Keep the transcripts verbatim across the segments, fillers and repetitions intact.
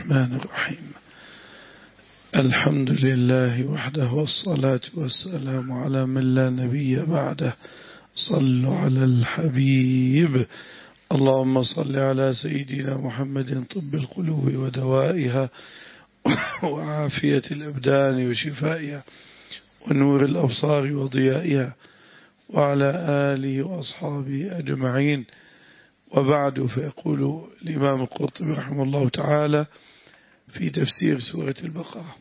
الرحمن الرحيم. الحمد لله وحده والصلاة والسلام على من لا نبي بعده. صلوا على الحبيب. اللهم صل على سيدنا محمد طب القلوب ودوائها وعافية الأبدان وشفائها ونور الأبصار وضيائها وعلى آله وأصحابه أجمعين. وبعد، فيقول الإمام القرطبي رحمه الله تعالى في تفسير سورة البقرة: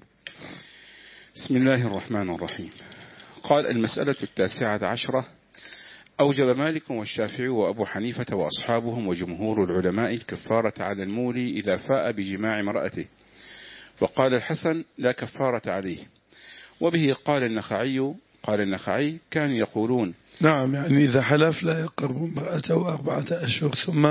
بسم الله الرحمن الرحيم. قال: المسألة التاسعة عشرة: أوجب مالك والشافعي وأبو حنيفة وأصحابهم وجمهور العلماء الكفارة على المولي إذا فاء بجماع امرأته، وقال الحسن: لا كفارة عليه. وبه قال النخعي قال النخعي كانوا يقولون: نعم، يعني إذا حلف لا يقرب امرأته أربعة أشهر ثم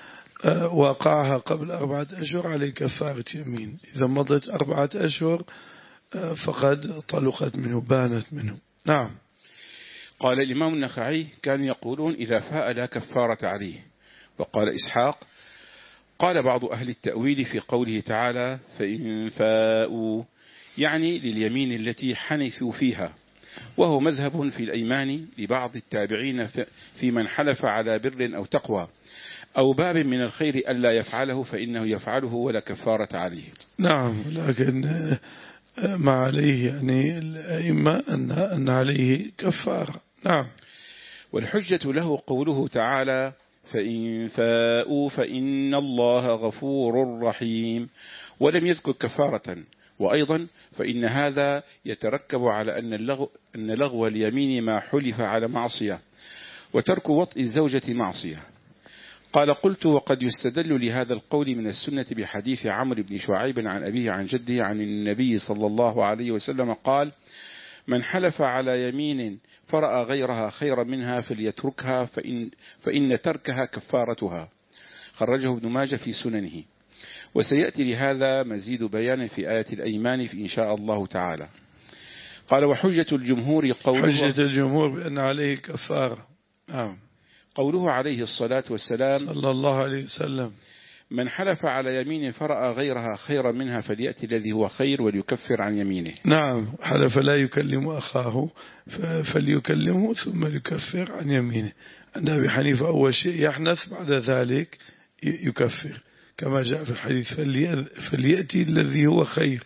وقعها قبل أربعة أشهر عليه كفارة يمين. إذا مضت أربعة أشهر فقد طلقت منه، بانت منه. نعم. قال الإمام النخعي كانوا يقولون: إذا فاء لا كفارة عليه. وقال إسحاق: قال بعض أهل التأويل في قوله تعالى: فإن فاءوا، يعني لليمين التي حنثوا فيها، وهو مذهب في الأيمان لبعض التابعين في من حلف على بر أو تقوى أو باب من الخير ألا يفعله فإنه يفعله ولا كفارة عليه. نعم، لكن ما عليه يعني الأئمة أن أن عليه كفارة. نعم. والحجة له قوله تعالى: فإن فاءوا فإن الله غفور رحيم، ولم يذكر كفارة. وأيضا فإن هذا يتركب على أن اللغو, أن لغو اليمين ما حلف على معصية، وترك وطئ الزوجة معصية. قال: قلت: وقد يستدل لهذا القول من السنة بحديث عمرو بن شعيب عن أبيه عن جده عن النبي صلى الله عليه وسلم قال: من حلف على يمين فرأى غيرها خيرا منها فليتركها فإن, فإن تركها كفارتها. خرجه ابن ماجه في سننه. وسيأتي لهذا مزيد بيان في آية الأيمان في إن شاء الله تعالى. قال: وحجة الجمهور قوله حجة الجمهور بأن عليه كفارة. نعم. قوله عليه الصلاة والسلام صلى الله عليه وسلم: من حلف على يمين فرأى غيرها خيرا منها فليأتي الذي هو خير وليكفر عن يمينه. نعم، حلف لا يكلم أخاه فليكلمه ثم يكفر عن يمينه. عند أبي حنيفة أول شيء يحنث، بعد ذلك يكفر كما جاء في الحديث: فليأتي الذي هو خير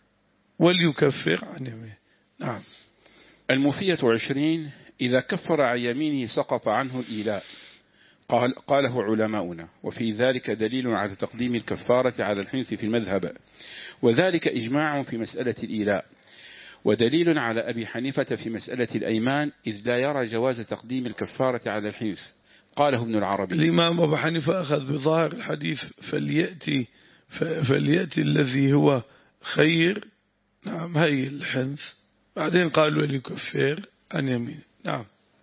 وليكفر عن يمينه. نعم. المفية عشرين: إذا كفر عن يمينه سقط عنه الإيلاء. قال قاله علماؤنا، وفي ذلك دليل على تقديم الكفارة على الحنث في المذهب، وذلك إجماع في مسألة الإيلاء، ودليل على أبي حنيفة في مسألة الأيمان، إذ لا يرى جواز تقديم الكفارة على الحنث. قاله ابن العربي. الإمام أبو حنيفة أخذ بظاهر الحديث: فليأتي فليأتي الذي هو خير. نعم، هي الحنث. بعدين قالوا ليكفر عن يمينه. نعم.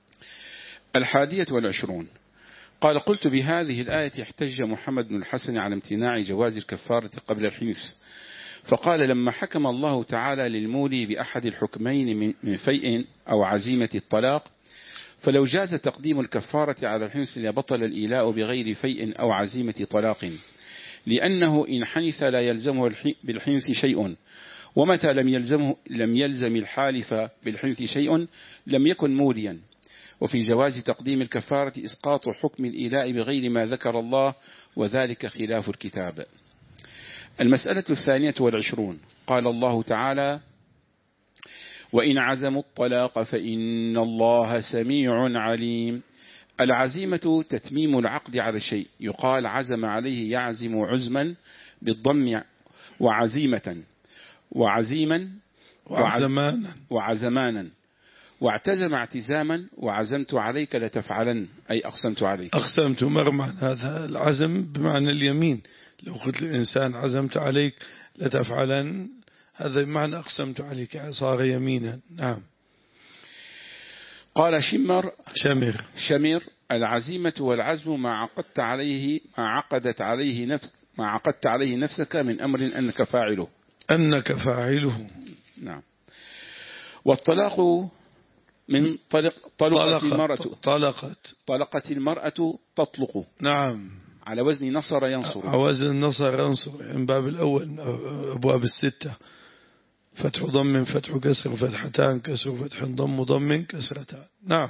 الحادية والعشرون: قال: قلت: بهذه الآية احتج محمد بن الحسن على امتناع جواز الكفارة قبل الحنث، فقال: لما حكم الله تعالى للمولي بأحد الحكمين من فيء أو عزيمة الطلاق، فلو جاز تقديم الكفارة على الحنث لبطل الإيلاء بغير فيء أو عزيمة طلاق، لأنه إن حنث لا يلزمه بالحنث شيء، ومتى لم يلزمه لم يلزم الحالف بالحنث شيء لم يكن موليا. وفي جواز تقديم الكفارة إسقاط حكم الإيلاء بغير ما ذكر الله، وذلك خلاف الكتاب. المسألة الثانية والعشرون: قال الله تعالى: وإن عزموا الطلاق فإن الله سميع عليم. العزيمة تتميم العقد على شيء، يقال عزم عليه يعزم عزما بالضم، وعزيمة وعزيما وعزمانا وعزمانا واعتزم اعتزاما، وعزمت عليك لتفعلن، أي أقسمت عليك. أقسمت مرمى، هذا العزم بمعنى اليمين. لو قلت الإنسان عزمت عليك لتفعلن، هذا بمعنى أقسمت عليك، صار يمينا. نعم. قال شمر شمر شمر العزيمة والعزم ما عقدت عليه ما عقدت عليه نفس ما عقدت عليه نفسك من أمر أنك فاعله أنك فاعله. نعم. والطلاق من طلق طلقت المرأة طلقت طلقت المرأة تطلق. نعم. على وزن نصر ينصر. على وزن نصر ينصر، يعني باب الأول أبواب الستة، فتح ضم فتح كسر فتحتان كسر فتح ضم ضم كسرتان. نعم.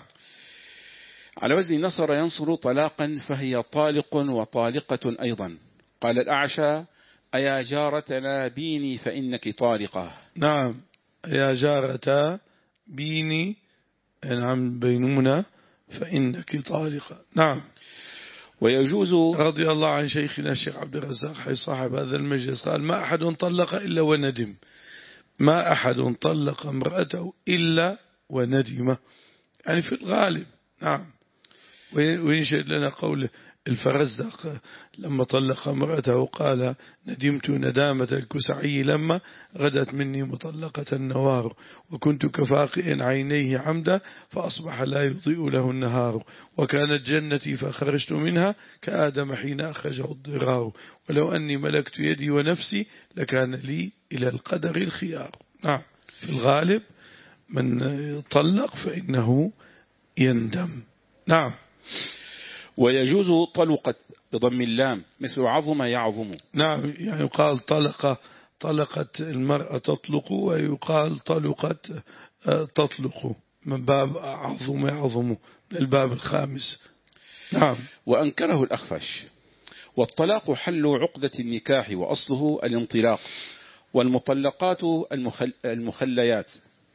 على وزن نصر ينصر طلاقا فهي طالق وطالقة أيضا. قال الأعشى أيا جارتنا بيني فإنك طالقة. نعم، يا جارتا بيني، نعم بينونا فإنك طالقة. نعم. ويجوز. رضي الله عن شيخنا الشيخ عبد الرزاق حي صاحب هذا المجلس قال ما أحد طلق إلا وندم، ما أحد طلق امرأته إلا وندم، يعني في الغالب. نعم. وينشد لنا قول الفرزدق لما طلق امرأته قال ندمت ندامة الكسعي لما غدت مني مطلقة النوار، وكنت كفاقئ عينيه عمدا فأصبح لا يضيء له النهار، وكانت جنتي فخرجت منها كآدم حين أخرجه الضرار، ولو أني ملكت يدي ونفسي لكان لي إلى القدر الخيار. نعم. في الغالب من طلق فإنه يندم. نعم. ويجوز طلقت بضم اللام مثل عظم يعظم. نعم، يعني يقال طلق طلقت المرأة تطلق، ويقال طلقت تطلق من باب عظم يعظم من الباب الخامس. نعم. وأنكره الأخفش. والطلاق حل عقدة النكاح وأصله الانطلاق، والمطلقات المخل المخليات.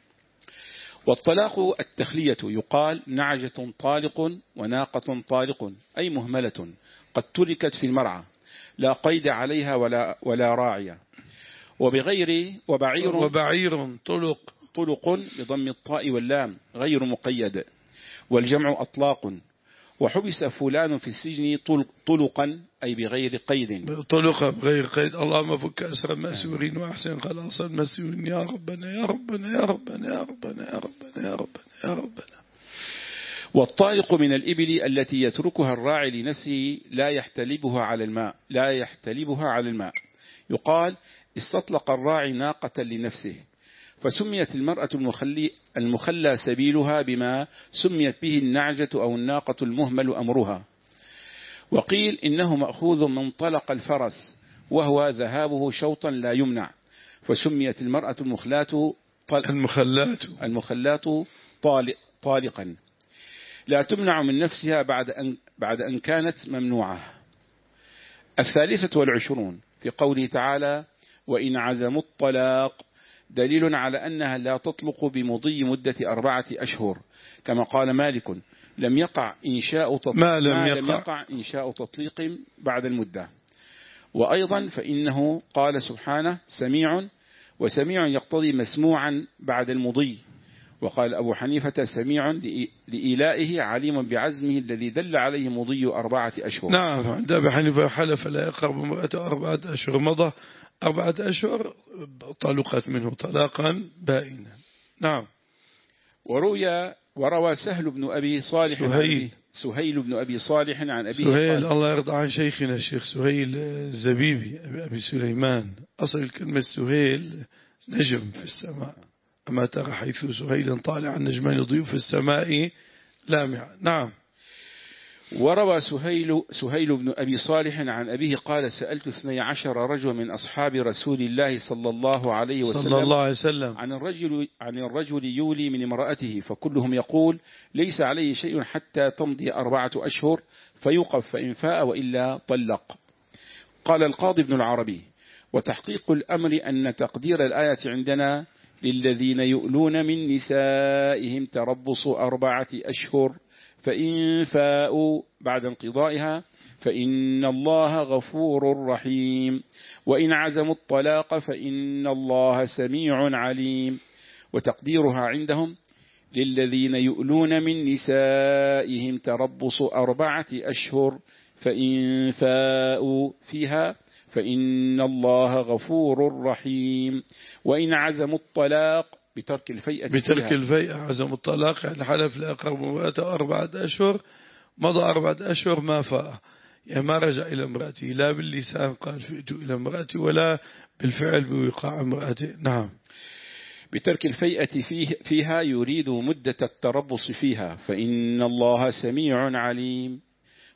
والطلاق التخلية يقال نعجة طالق وناقة طالق، أي مهملة قد تركت في المرعى لا قيد عليها ولا, ولا راعية. وبغير وبعير وبعير طلق طلق بضم الطاء واللام غير مقيد، والجمع أطلاق. وحبس فلان في السجن طلقا أي بغير قيد. طلق بغير قيد. اللهم فك أسر المأسورين وأحسن خلاص المسجونين يا ربنا يا ربنا يا ربنا يا ربنا يا ربنا يا ربنا يا ربنا. والطالق من الإبل التي يتركها الراعي لنفسه لا يحتلبها على الماء لا يحتلبها على الماء يقال استطلق الراعي ناقة لنفسه، فسميت المرأة المخلي المخلى سبيلها بما سميت به النعجة أو الناقة المهمل أمرها. وقيل إنه مأخوذ من طلق الفرس وهو ذهابه شوطا لا يمنع، فسميت المرأة المخلاة المخلات المخلات طالق طالقا لا تمنع من نفسها بعد أن, بعد أن كانت ممنوعة. الثالثة والعشرون في قوله تعالى وإن عزموا الطلاق، دليل على أنها لا تطلق بمضي مدة أربعة أشهر، كما قال مالك لم يقع إنشاء تطليق ما لم يقع, لم يقع إنشاء تطليق بعد المدة. وأيضا فإنه قال سبحانه سميع، وسميع يقتضي مسموعا بعد المضي. وقال أبو حنيفة سميع لإيلائه عليم بعزمه الذي دل عليه مضي أربعة أشهر. نعم. عند أبي حنيفة حلف لا يقرب امرأته أربعة أشهر، مضى أربعة أشهر طلقت منه طلاقا بائنا. نعم. وروي وروى سهل بن أبي صالح سهيل سهيل بن أبي صالح عن أبيه سهيل الله يرضى عن شيخنا الشيخ سهيل الزبيبي أبي سليمان. أصل كلمة سهيل نجم في السماء، أما ترى حيث سهيل طالع النجمان يضيء في السماء لامعا. نعم. وروى سهيل, سهيل بن أبي صالح عن أبيه قال سألت اثني عشر رجل من أصحاب رسول الله صلى الله عليه وسلم, صلى الله عليه وسلم عن الرجل, عن الرجل يولي من امرأته، فكلهم يقول ليس عليه شيء حتى تمضي أربعة أشهر فيوقف فإن فاء وإلا طلق. قال القاضي ابن العربي وتحقيق الأمر أن تقدير الآية عندنا للذين يؤلون من نسائهم تربص أربعة أشهر فإن فاءوا بعد انقضائها فإن الله غفور رحيم، وإن عزموا الطلاق فإن الله سميع عليم. وتقديرها عندهم للذين يؤلون من نسائهم تربص أربعة أشهر فإن فاءوا فيها فإن الله غفور رحيم، وإن عزموا الطلاق بترك الفيئة بترك الفيئة عزم الطلاق يعني حلف لا يقرب امرأته أربعة أشهر، مضى أربعة أشهر ما فاء، يعني ما رجع إلى امرأته لا باللسان قال فئت إلى امرأتي ولا بالفعل بوقاع امرأته. نعم. بترك الفيئة فيه فيها يريد مدة التربص فيها فإن الله سميع عليم.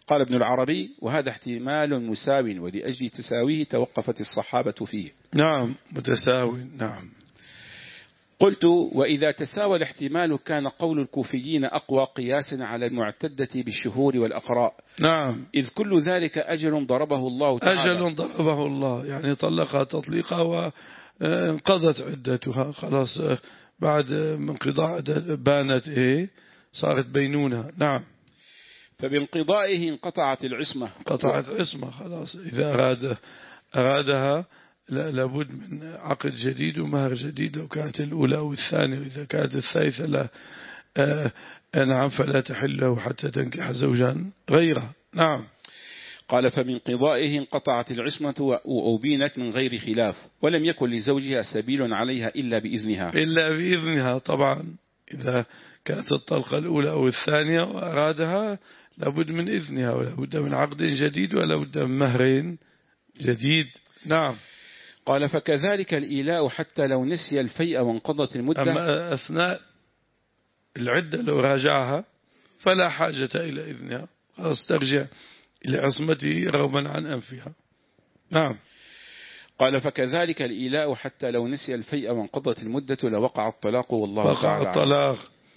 قال ابن العربي: وهذا احتمال مساو، ولأجل تساويه توقفت الصحابة فيه. نعم متساوي. نعم. قلت: وإذا تساوى الاحتمال كان قول الكوفيين أقوى قياسا على المعتدة بالشهور والأقراء. نعم. إذ كل ذلك أجل ضربه الله تعالى. أجل ضربه الله، يعني طلقها تطليقها وانقضت عدتها خلاص، بعد انقضاء بانت إيه صارت بينونة. نعم. فبانقضائه انقطعت العصمة. قطعت عصمة خلاص. إذا أراد أرادها لابد من عقد جديد ومهر جديد، لو كانت الأولى أو الثانية، وإذا كانت الثالثة لا آه نعم فلا تحل له حتى تنكح زوجا غيره. نعم. قال: فمن قضائه انقطعت العصمة وأبينت من غير خلاف، ولم يكن لزوجها سبيل عليها إلا بإذنها. إلا بإذنها طبعا، إذا كانت الطلقة الأولى أو الثانية وأرادها لابد من إذنها، ولابد من عقد جديد، ولابد من مهر جديد. نعم. قال: فكذلك الإيلاء حتى لو نسي الفيء وانقضت المدة. أما أثناء العدة لو راجعها فلا حاجة إلى إذنها، خلاص ترجع إلى عصمته رغما عن أنفها. نعم. قال: فكذلك الإيلاء حتى لو نسي الفيء وانقضت المدة لوقع الطلاق والله وقع تعالى. وقع الطلاق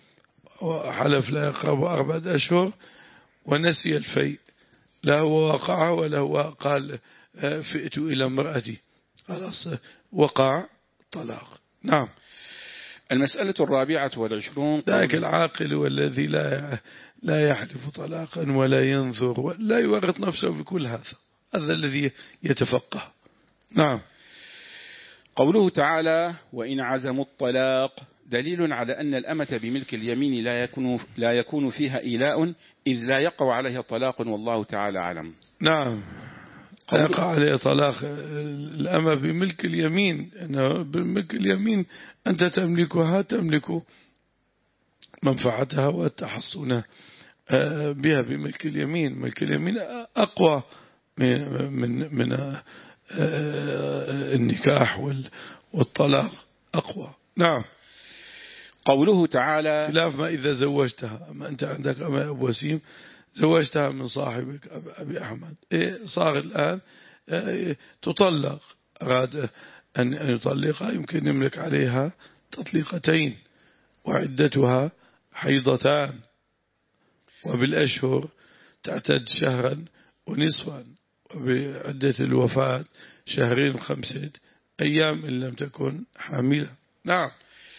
وحلف لا يقرب أربعة أشهر ونسي الفيء، لا هو وقعه ولا هو قال فئت إلى امرأتي، خلاص وقع طلاق. نعم. المسألة الرابعة والعشرون. ذاك العاقل والذي لا لا يحلف طلاقا ولا ينظر ولا يورط نفسه في كل هذا، هذا الذي يتفقه. نعم. قوله تعالى: وإن عزموا الطلاق، دليل على أن الأمة بملك اليمين لا يكون لا يكون فيها إيلاء، إذ لا يقع عليها طلاق والله تعالى أعلم. نعم. لا يقع عليها طلاق الأمة بملك اليمين، أنه بملك اليمين أنت تملكها، تملك منفعتها والتحصن بها بملك اليمين. ملك اليمين أقوى من من من النكاح والطلاق، أقوى. نعم. قوله تعالى: خلاف ما إذا زوجتها، ما أنت عندك أما أبو وسيم زوجتها من صاحبك أبي أحمد، إيه صار الآن إيه تطلق، أراد أن يطلقها يمكن يملك عليها تطليقتين، وعدتها حيضتان، وبالأشهر تعتد شهرا ونصفا، وبعدة الوفاة شهرين خمسة أيام إن لم تكن حاملة. نعم.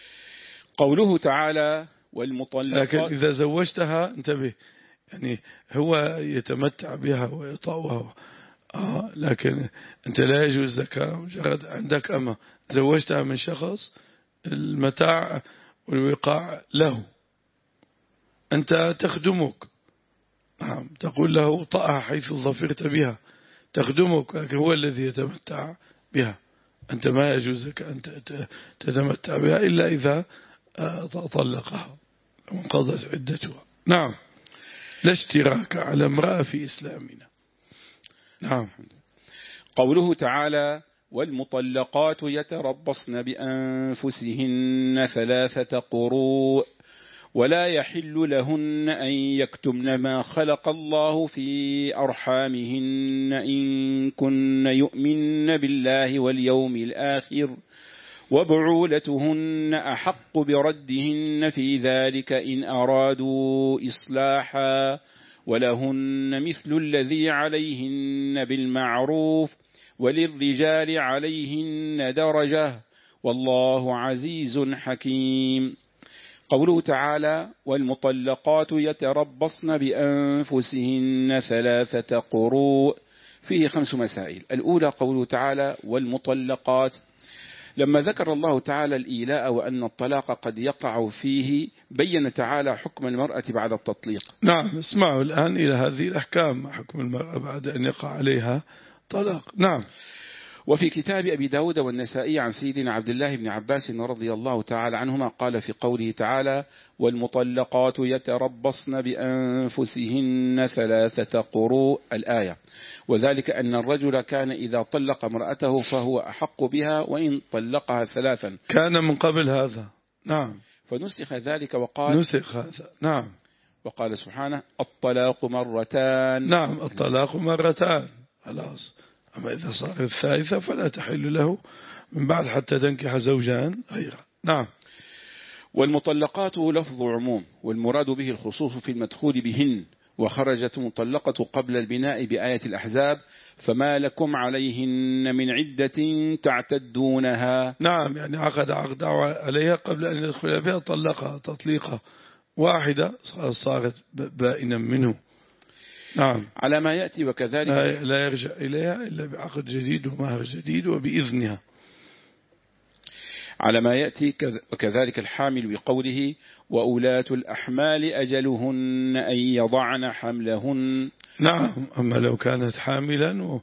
قوله تعالى: والمطلقات. لكن إذا زوجتها انتبه، يعني هو يتمتع بها ويطأها، آه لكن أنت لا يجوز لك مجرد عندك أما زوجتها من شخص المتاع والوقاع له، أنت تخدمك، نعم تقول له طأها حيث ظفرت بها، تخدمك، لكن هو الذي يتمتع بها، أنت ما يجوز لك أن تتمتع بها إلا إذا طلقها وانقضت عدتها. نعم. لا اشتراك على امرأة في إسلامنا. نعم. قوله تعالى: والمطلقات يتربصن بأنفسهن ثلاثة قروء ولا يحل لهن أن يكتمن ما خلق الله في أرحامهن إن كن يؤمن بالله واليوم الآخر وبعولتهن أحق بردهن في ذلك إن أرادوا إصلاحا ولهن مثل الذي عليهن بالمعروف وللرجال عليهن درجة والله عزيز حكيم. قوله تعالى: والمطلقات يتربصن بأنفسهن ثلاثة قروء، فيه خمس مسائل. الأولى قوله تعالى: والمطلقات، لما ذكر الله تعالى الإيلاء وأن الطلاق قد يقع فيه بين تعالى حكم المرأة بعد التطليق. نعم. اسمعوا الآن إلى هذه الأحكام، حكم المرأة بعد أن يقع عليها طلاق. نعم. وفي كتاب أبي داود والنسائي عن سيدنا عبد الله بن عباس رضي الله تعالى عنهما قال في قوله تعالى: والمطلقات يتربصن بأنفسهن ثلاثة قروء، الآية، وذلك أن الرجل كان إذا طلق امرأته فهو أحق بها وإن طلقها ثلاثا، كان من قبل هذا. نعم. فنسخ ذلك وقال نسخ هذا. نعم. وقال سبحانه الطلاق مرتان. نعم الطلاق مرتان خلاص. أما إذا صار الثالثة فلا تحل له من بعد حتى تنكح زوجان غيره. نعم. والمطلقات لفظ عموم والمراد به الخصوص في المدخول بهن، وخرجت مطلقة قبل البناء بآية الأحزاب فما لكم عليهن من عدة تعتدونها. نعم يعني عقد عقد عليها قبل أن يدخل بها طلقها تطليقة واحدة صارت بائنا منه. نعم على ما يأتي. وكذلك لا, لا يرجع إليها إلا بعقد جديد ومهر جديد وبإذنها. على ما يأتي. وكذلك الحامل بقوله وأولاة الأحمال أجلهن أن يضعن حملهن. نعم أما لو كانت حاملا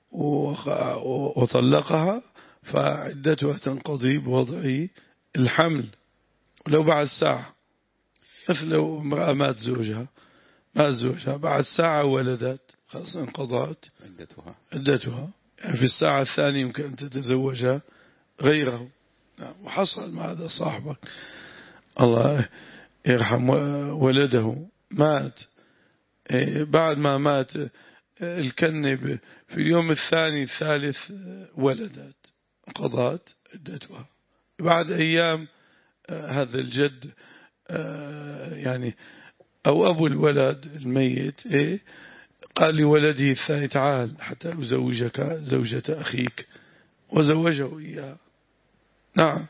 وطلقها فعدتها تنقضي بوضع الحمل ولو بعد ساعة، مثل لو امرأة مات زوجها مات زوجها بعد ساعة ولدت خلاص انقضت عدتها عدتها يعني في الساعة الثانية يمكن أن تتزوجها غيره. نعم. وحصل مع هذا صاحبك الله يرحم ولده مات بعد ما مات الكنب في اليوم الثاني الثالث ولدت قضت عدتها. بعد أيام هذا الجد يعني أو أبو الولد الميت إيه قال لولده الثاني تعال حتى أزوجك زوجة أخيك وزوجه إياه. نعم.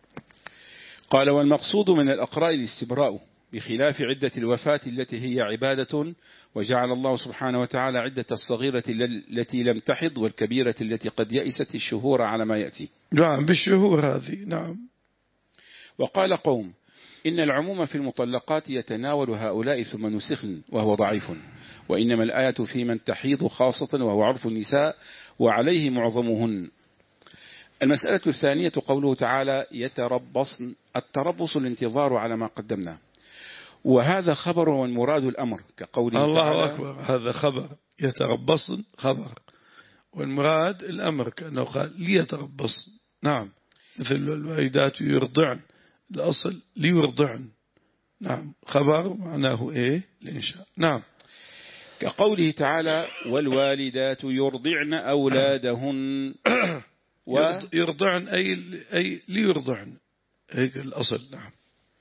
قال والمقصود من الأقراء الاستبراء بخلاف عدة الوفاة التي هي عبادة، وجعل الله سبحانه وتعالى عدة الصغيرة التي لم تحض والكبيرة التي قد يئست الشهور على ما يأتي. نعم بالشهور هذه. نعم. وقال قوم إن العموم في المطلقات يتناول هؤلاء ثم نسخن وهو ضعيف، وإنما الآية في من تحيض خاصة وهو عرف النساء وعليه معظمهن. المسألة الثانية قوله تعالى يتربصن. التربص الانتظار على ما قدمنا، وهذا خبر والمراد الأمر كقوله الله تعالى أكبر. هذا خبر يتربصن خبر والمراد الأمر كأنه قال ليتربصن. نعم مثل الوالدات يرضعن الأصل ليرضعن. نعم خبر معناه إيه الإنشاء. نعم كقوله تعالى والوالدات يرضعن أولادهن و يرضعن أي, أي ليرضعن هيك الأصل. نعم.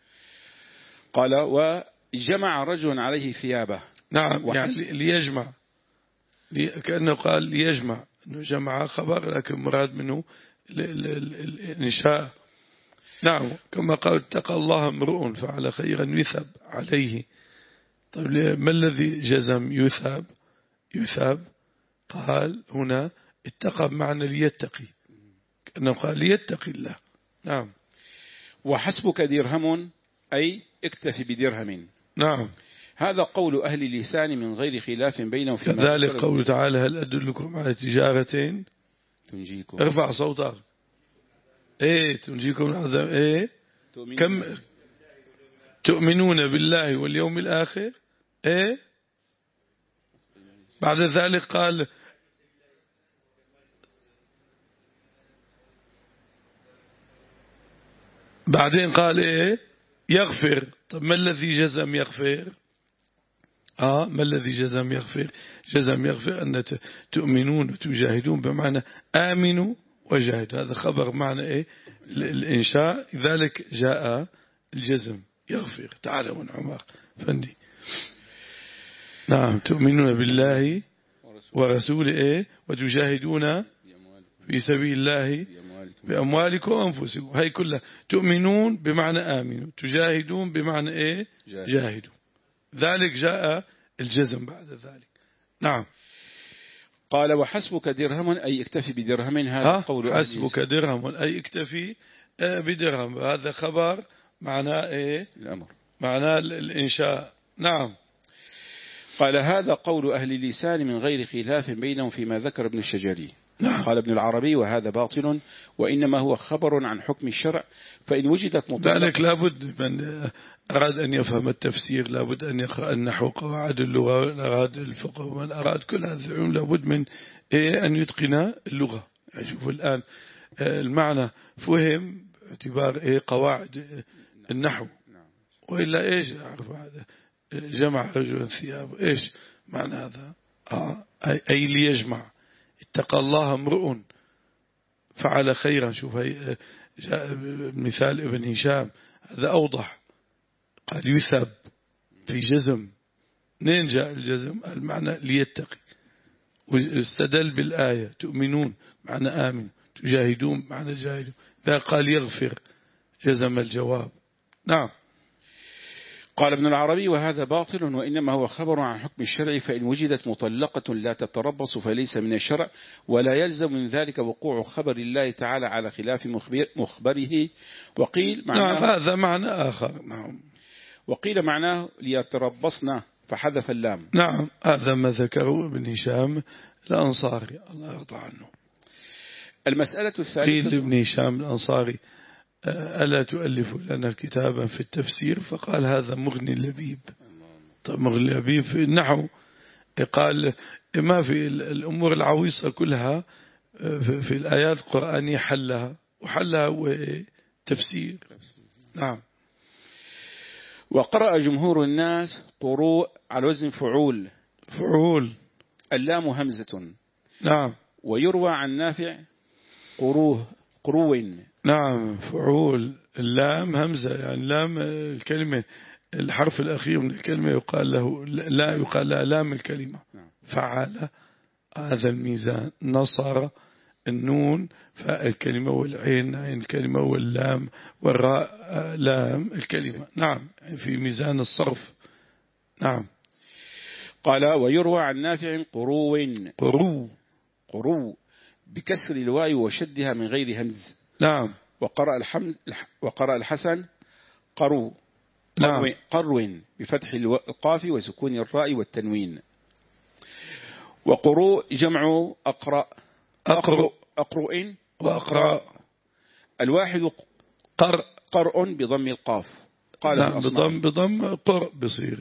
قال وجمع رجل عليه ثيابه. نعم يعني ليجمع لي كأنه قال ليجمع أنه جمع خبر لكن مراد منه الإنشاء. نعم كما قال اتقى الله امرؤ فعل خيرا يثاب عليه. طيب ما الذي جزم يثاب يثاب قال هنا اتقى بمعنى ليتقي كأنه قال ليتقي الله. نعم. وحسبك درهم أي اكتفي بدرهم. نعم. هذا قول أهل اللسان من غير خلاف بينهم. كذلك قول تعالى هل أدلكم على تجارة تنجيكم. ارفع صوتك. ايه تنجيكم العذاب ايه كم تؤمنون بالله واليوم الآخر ايه بعد ذلك قال بعدين قال ايه يغفر. طب ما الذي جزم يغفر آه ما الذي جزم يغفر جزم يغفر أن تؤمنون وتجاهدون بمعنى آمنوا وجاهدوا. هذا خبر معنى إيه الإنشاء ذلك جاء الجزم يغفر. تعالى من عمر فندي. نعم تؤمنون بالله ورسوله إيه وتجاهدون في سبيل الله بأموالكم وأنفسكم. هاي كلها تؤمنون بمعنى آمنوا تجاهدون بمعنى إيه جاهدوا. ذلك جاء الجزم بعد ذلك. نعم. قال وحسبك درهم أي اكتفي بدرهم. هذا قول حسبك درهم أي اكتفي بدرهم. هذا خبر معناه إيه الأمر معناه الإنشاء. نعم. قال هذا قول أهل اللسان من غير خلاف بينهم فيما ذكر ابن الشجري. نعم. قال ابن العربي وهذا باطل وإنما هو خبر عن حكم الشرع، فإن وجدت مطلقة ذلك لابد من أراد أن يفهم التفسير لابد أن يقرأ النحو قواعد اللغة ومن أراد الفقه ومن أراد كل هذه العلوم لابد من إيه أن يتقن اللغة. يعني شوفوا الآن المعنى فهم باعتبار إيه قواعد النحو وإلا إيش أعرف هذا جمع رجل ثيابه. إيش معنى هذا؟ آه أي ليجمع. اتقى الله امرؤ فعل خيرا. شوف هي جاء مثال ابن هشام هذا أوضح. قال يثب في جزم. منين جاء الجزم؟ المعنى ليتقي. واستدل بالآية تؤمنون معنى آمن، تجاهدون معنى جاهدون. ذا قال يغفر جزم الجواب. نعم. قال ابن العربي وهذا باطل وإنما هو خبر عن حكم الشرع، فإن وجدت مطلقة لا تتربص فليس من الشرع، ولا يلزم من ذلك وقوع خبر الله تعالى على خلاف مخبره. وقيل معناه نعم هذا معنى آخر. نعم. وقيل معناه ليتربصنا فحذف اللام. نعم هذا ما ذكره ابن هشام الأنصاري الله يرضى عنه. المسألة الثالثة قيل لابن هشام الأنصاري ألا تؤلف لنا كتابا في التفسير؟ فقال هذا مغني اللبيب. طيب مغني اللبيب في النحو. قال ما في الأمور العويصة كلها في الآيات القرآنية حلها، وحلها هو تفسير. نعم. وقرأ جمهور الناس قروء على وزن فعول. فعول اللام همزة. نعم. ويروى عن نافع قروه قروين. نعم فعول اللام همزة، يعني لام الكلمة الحرف الأخير من الكلمة يقال له لا يقال لا لام الكلمة. فعل هذا الميزان. نصر النون فاء الكلمة، والعين عين الكلمة، واللام والراء لام الكلمة. نعم في ميزان الصرف. نعم. قال ويروى عن نافع قروين. قرو قرو بكسر الواو وشدها من غير همز. نعم. وقرأ الحمز وقرأ الحسن قرو. نعم. قرو بفتح القاف وسكون الراء والتنوين. وقروء جمع أقرأ. أقرأ أقرؤ وأقرأ. الواحد قرء قرء بضم القاف. قال نعم بضم بضم قرء بصير.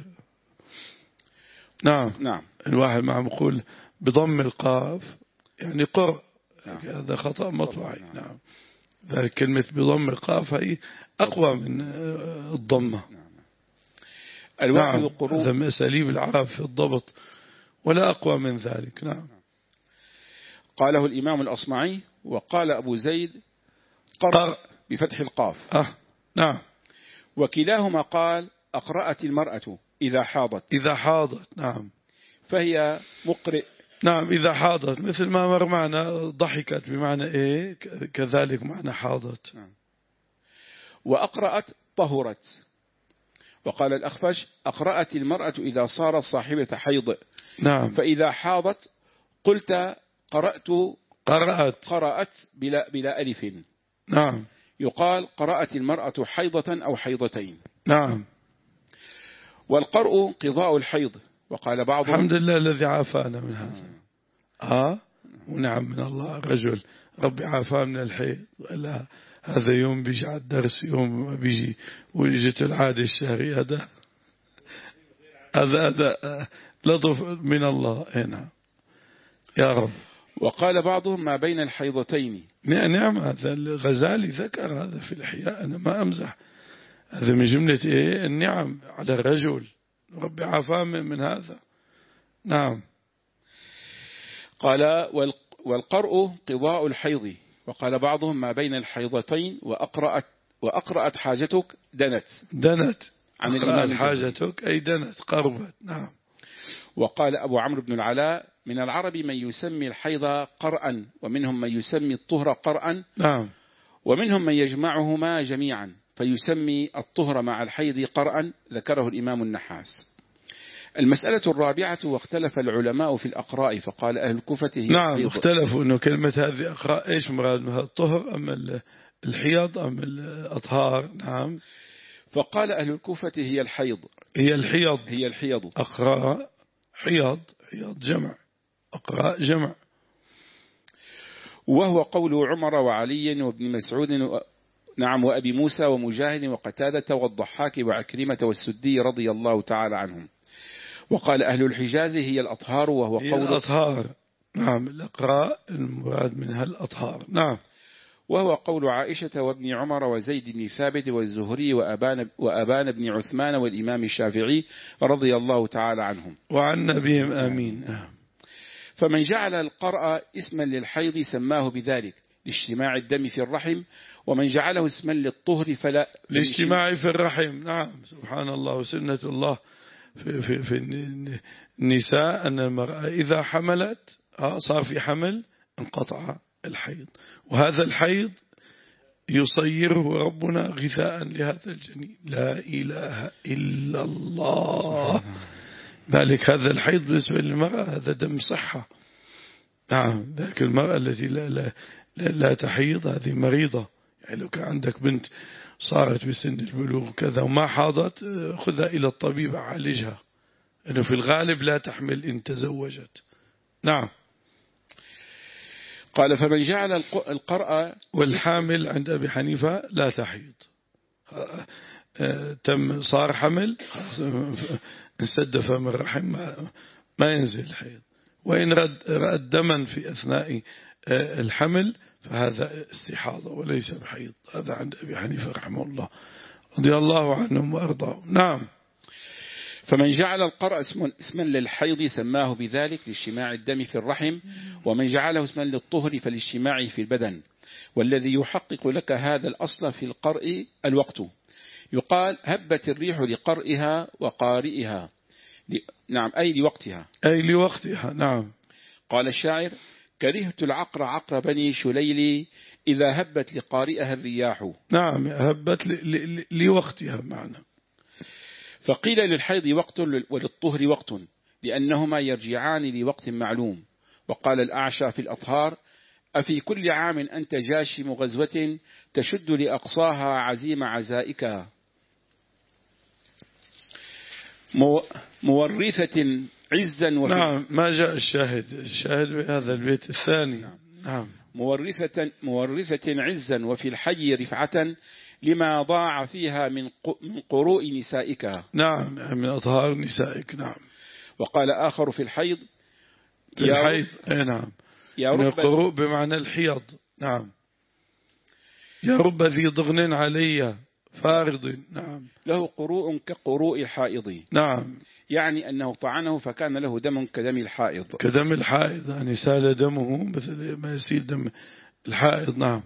نعم. نعم. الواحد مع مقول بضم القاف يعني قرء. نعم. هذا خطأ مطبعي. نعم. نعم. ذلك كلمة بضم القاف هي أقوى من الضمة. نعم. الواحد نعم. قروء. هذا من أساليب العرب في الضبط ولا أقوى من ذلك. نعم. قاله الإمام الأصمعي. وقال أبو زيد قرأ بفتح القاف. آه. نعم. وكلاهما قال أقرأت المرأة إذا حاضت. إذا حاضت. نعم. فهي مقرئ. نعم إذا حاضت مثل ما مر معنا ضحكت بمعنى إيه كذلك معنى حاضت. نعم. وأقرأت طهرت. وقال الأخفش أقرأت المرأة إذا صارت صاحبة حيض. نعم. فإذا حاضت قلت قرأت قرأت قرأت بلا, بلا ألف. نعم. يقال قرأت المرأة حيضة أو حيضتين. نعم. والقرء قضاء الحيض. وقال بعضهم الحمد لله الذي عافانا من هذا. آه ونعم من الله. رجل ربي عافاه من الحيض. لا هذا يوم بيجي على الدرس يوم ما بيجي ويجت العادة الشهرية. هذا هذا هذا لطف من الله. هنا يا رب. وقال بعضهم ما بين الحيضتين. نعم هذا الغزالي ذكر هذا في الإحياء. أنا ما أمزح. هذا من جملة إيه النعم على الرجل. ربي عافاه من هذا. نعم. قال والقرء قضاء الحيض. وقال بعضهم ما بين الحيضتين. وأقرأت وأقرأت حاجتك دنت. دنت عن أقرأت حاجتك أي دنت قربت. نعم. وقال أبو عمرو بن العلاء من العرب من يسمي الحيض قرأا، ومنهم من يسمي الطهر قرأا. نعم. ومنهم من يجمعهما جميعا فيسمي الطهر مع الحيض قرأا. ذكره الإمام النحاس. المسألة الرابعة واختلف العلماء في الأقراء. فقال أهل الكوفة هي نعم الحيض. اختلفوا أنه كلمة هذه أقراء إيش مراد منها الطهر أم الحيض أم الأطهار. نعم. فقال أهل الكوفة هي الحيض. هي الحيض. هي الحيض. أقراء حيض. حيض جمع. أقراء جمع. وهو قول عمر وعلي وابن مسعود و... نعم وأبي موسى ومجاهد وقتادة والضحاك وعكرمة والسدي رضي الله تعالى عنهم. وقال أهل الحجاز هي الأطهار وهو هي قول الأطهار. نعم الأقراء المراد منها الأطهار. نعم. وهو قول عائشة وابن عمر وزيد بن ثابت والزهري وأبان, وأبان بن عثمان والإمام الشافعي رضي الله تعالى عنهم وعن نبيهم آمين. فمن جعل القرأ اسما للحيض سماه بذلك لاجتماع الدم في الرحم، ومن جعله اسما للطهر فلا الاجتماع في الرحم. نعم سبحان الله، سنة الله في, في, في النساء أن المرأة إذا حملت صار في حمل انقطع الحيض، وهذا الحيض يصيره ربنا غذاء لهذا الجنين. لا إله إلا الله. ذلك هذا الحيض بالنسبة للمرأة هذا دم صحة. نعم ذاك المرأة التي لا, لا, لا, لا تحيض هذه مريضة. يعني لو كان عندك بنت صارت بسن البلوغ كذا وما حاضت خذها إلى الطبيب عالجها، إنه في الغالب لا تحمل إن تزوجت. نعم. قال فمن جعل القرأ والحامل عند أبي حنيفة لا تحيض، تم صار حمل انسد فم الرحم ما ينزل الحيض، وإن رد, رد دما في أثناء الحمل فهذا استحاضة وليس بحيض. هذا عند أبي حنيفة رحمه الله رضي الله عنهم وأرضاهم. نعم. فمن جعل القرأ اسما للحيض سماه بذلك لاجتماع الدم في الرحم، ومن جعله اسما للطهر فلاجتماعه في البدن. والذي يحقق لك هذا الأصل في القرء الوقت. يقال هبت الريح لقرئها وقارئها. نعم أي لوقتها. أي لوقتها. نعم. قال الشاعر كرهت العقر عقر بني شليل إذا هبت لقارئها الرياح. نعم هبت لوقتها معنا. فقيل للحيض وقت وللطهر وقت لأنهما يرجعان لوقت معلوم. وقال الأعشى في الأطهار أفي كل عام أنت جاشم غزوة تشد لأقصاها عزيم عزائكها. مورثة عزا وفي نعم ما جاء الشاهد الشاهد بهذا البيت الثاني. نعم, نعم. مورثة, مورثة عزا وفي الحي رفعة لما ضاع فيها من قروء نسائك. نعم من أطهار نسائك. نعم. وقال آخر في الحيض الحيض اي نعم من القروء بمعنى الحيض. نعم. يا رب ذي ضغن علي فارض. نعم له قروء كقروء الحائض. نعم يعني أنه طعنه فكان له دم كدم الحائض. كدم الحائض يعني سال دمه مثل ما يسيل دم الحائض. نعم.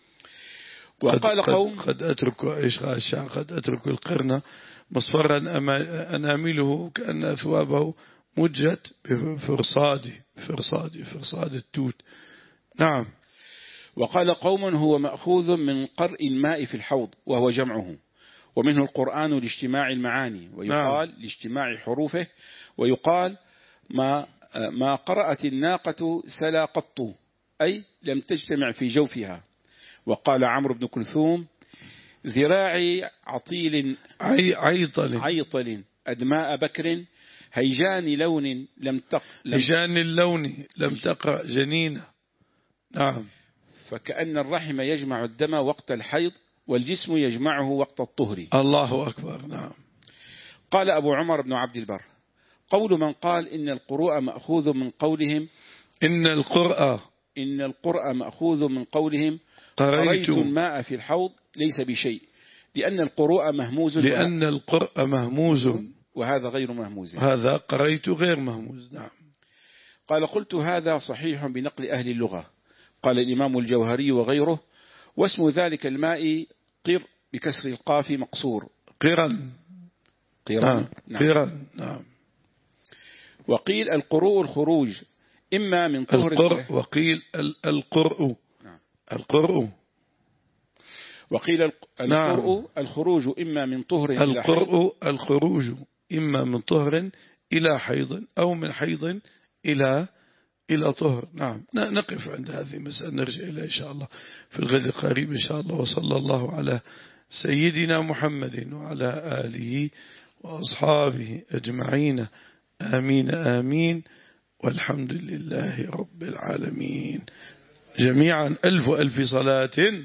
وقال قد قوم قد أترك إيش الشعر قد أترك القرن مصفرا أنامله كأن أثوابه مجت بفرصاد فرصاد فرصاد التوت. نعم. وقال قوم هو مأخوذ من قرء الماء في الحوض وهو جمعه، ومنه القرآن لاجتماع المعاني، ويقال نعم. لاجتماع حروفه، ويقال ما ما قرأت الناقة سلا قط أي لم تجتمع في جوفها. وقال عمرو بن كلثوم ذراعي عطيل عي عيطل عيطل أدماء بكر هيجان لون لم تق هيجان اللون لم تقع جنينة. نعم. فكأن الرحم يجمع الدم وقت الحيض والجسم يجمعه وقت الطهر. الله أكبر. نعم. قال أبو عمر بن عبد البر قول من قال إن القروء مأخوذ من قولهم إن القرء إن القرء مأخوذ من قولهم قريت الماء في الحوض ليس بشيء، لأن القروء مهموز لأن القرء مهموز وهذا غير مهموز. هذا قريت غير مهموز. نعم. قال قلت هذا صحيح بنقل أهل اللغة. قال الإمام الجوهري وغيره واسم ذلك الماء قر بكسر القاف مقصور قرا قرا. نعم. قرا. نعم. وقيل القروء الخروج إما من طهر القرء وقيل القرء. نعم. القرء وقيل القرء نعم. الخروج إما من طهر إلى حيض. القرء الخروج إما من طهر إلى حيض أو من حيض إلى إلى طهر. نعم. نقف عند هذه المسألة نرجع إليها إن شاء الله في الغد القريب إن شاء الله. وصلى الله على سيدنا محمد وعلى آله وأصحابه أجمعين. آمين آمين والحمد لله رب العالمين جميعا. ألف ألف صلاة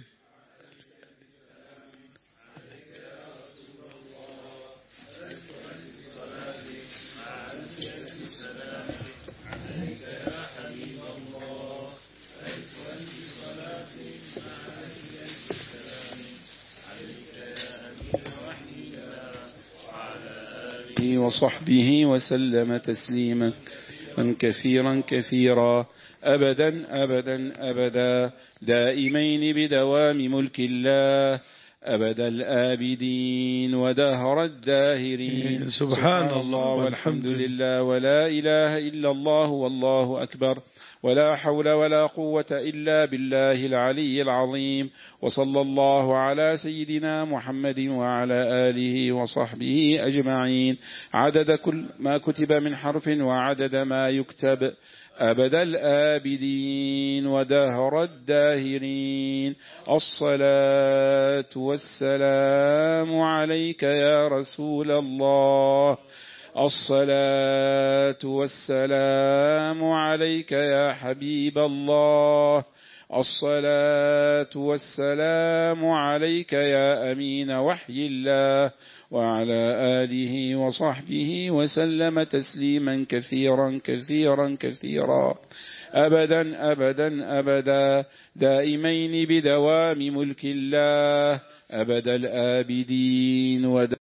وصحبه وسلم تسليما كثيرا كثيرا أبدا أبدا أبدا دائمين بدوام ملك الله أبد الآبدين ودهر الداهرين. سبحان الله والحمد لله ولا إله إلا الله والله أكبر ولا حول ولا قوة إلا بالله العلي العظيم. وصلى الله على سيدنا محمد وعلى آله وصحبه أجمعين عدد كل ما كتب من حرف وعدد ما يكتب أبد الآبدين ودهر الداهرين. الصلاة والسلام عليك يا رسول الله الصلاة والسلام عليك يا حبيب الله الصلاة والسلام عليك يا أمين وحي الله وعلى آله وصحبه وسلم تسليما كثيرا كثيرا كثيرا أبدا أبدا أبدا دائمين بدوام ملك الله أبد الآبدين ود